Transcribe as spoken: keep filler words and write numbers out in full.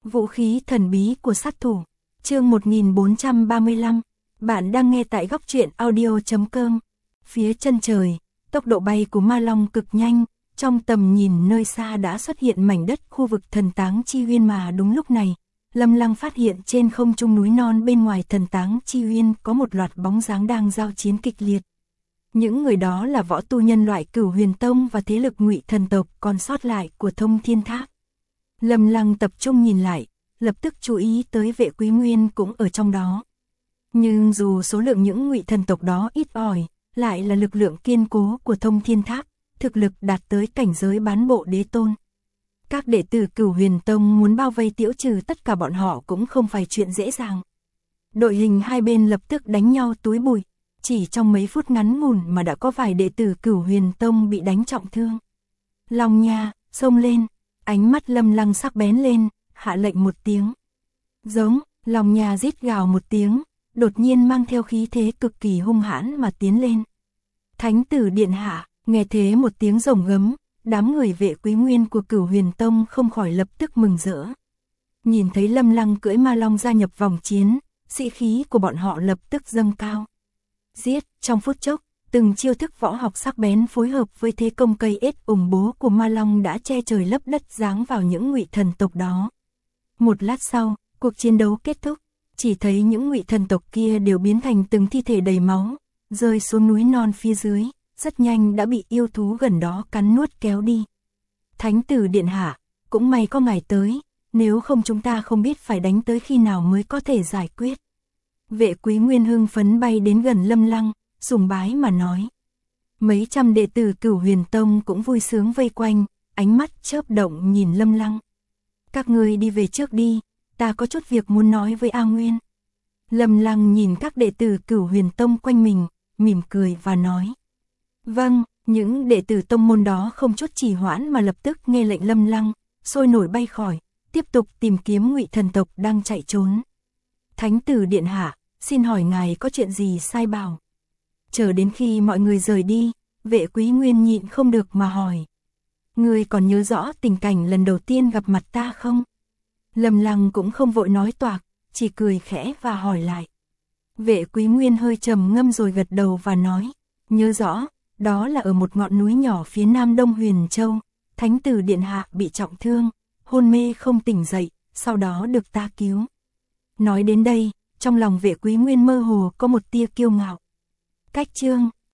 Vũ khí thần bí của sát thủ. Chương một nghìn bốn trăm ba mươi lăm. Bạn đang nghe tại góc truyện audio chấm com. Phía chân trời, tốc độ bay của ma long cực nhanh, trong tầm nhìn nơi xa đã xuất hiện mảnh đất khu vực thần táng chi uyên mà đúng lúc này, Lâm Lăng phát hiện trên không trung núi non bên ngoài thần táng chi uyên có một loạt bóng dáng đang giao chiến kịch liệt. Những người đó là võ tu nhân loại Cửu Huyền Tông và thế lực Ngụy thần tộc còn sót lại của Thông Thiên Tháp. Lâm Lăng tập trung nhìn lại, lập tức chú ý tới Vệ Quý Nguyên cũng ở trong đó. Nhưng dù số lượng những Ngụy thần tộc đó ít ỏi, lại là lực lượng kiên cố của Thông Thiên Tháp, thực lực đạt tới cảnh giới bán bộ đế tôn. Các đệ tử Cửu Huyền Tông muốn bao vây tiễu trừ tất cả bọn họ cũng không phải chuyện dễ dàng. Đội hình hai bên lập tức đánh nhau túi bụi, chỉ trong mấy phút ngắn ngủn mà đã có vài đệ tử Cửu Huyền Tông bị đánh trọng thương. Long Nha, xông lên, ánh mắt Lâm Lăng sắc bén lên, hạ lệnh một tiếng. Giống, Long Nha rít gào một tiếng, đột nhiên mang theo khí thế cực kỳ hung hãn mà tiến lên. Thánh tử điện hạ, nghe thế một tiếng rồng gấm, đám người Vệ Quý Nguyên của Cửu Huyền Tông không khỏi lập tức mừng rỡ. Nhìn thấy Lâm Lăng cưỡi ma long gia nhập vòng chiến, sĩ khí của bọn họ lập tức dâng cao. Giết, trong phút chốc, từng chiêu thức võ học sắc bén phối hợp với thế công cây ết ủng bố của ma long đã che trời lấp đất giáng vào những Ngụy thần tộc đó. Một lát sau, cuộc chiến đấu kết thúc, chỉ thấy những Ngụy thần tộc kia đều biến thành từng thi thể đầy máu, rơi xuống núi non phía dưới, rất nhanh đã bị yêu thú gần đó cắn nuốt kéo đi. Thánh tử điện hạ, cũng may có ngài tới, nếu không chúng ta không biết phải đánh tới khi nào mới có thể giải quyết. Vệ Quý Nguyên hưng phấn bay đến gần Lâm Lăng, sùng bái mà nói. Mấy trăm đệ tử Cửu Huyền Tông cũng vui sướng vây quanh, ánh mắt chớp động nhìn Lâm Lăng. Các ngươi đi về trước đi, ta có chút việc muốn nói với A Nguyên. Lâm Lăng nhìn các đệ tử Cửu Huyền Tông quanh mình, mỉm cười và nói. Vâng, những đệ tử tông môn đó không chút trì hoãn mà lập tức nghe lệnh Lâm Lăng, sôi nổi bay khỏi, tiếp tục tìm kiếm Ngụy thần tộc đang chạy trốn. Thánh tử điện hạ, xin hỏi ngài có chuyện gì sai bảo? Chờ đến khi mọi người rời đi, Vệ Quý Nguyên nhịn không được mà hỏi. Ngươi còn nhớ rõ tình cảnh lần đầu tiên gặp mặt ta không? Lâm Lăng cũng không vội nói toạc, chỉ cười khẽ và hỏi lại. Vệ Quý Nguyên hơi trầm ngâm rồi gật đầu và nói. Nhớ rõ, đó là ở một ngọn núi nhỏ phía nam đông Huyền Châu, thánh tử điện hạ bị trọng thương, hôn mê không tỉnh dậy, sau đó được ta cứu. Nói đến đây, trong lòng Vệ Quý Nguyên mơ hồ có một tia kiêu ngạo. Cách chương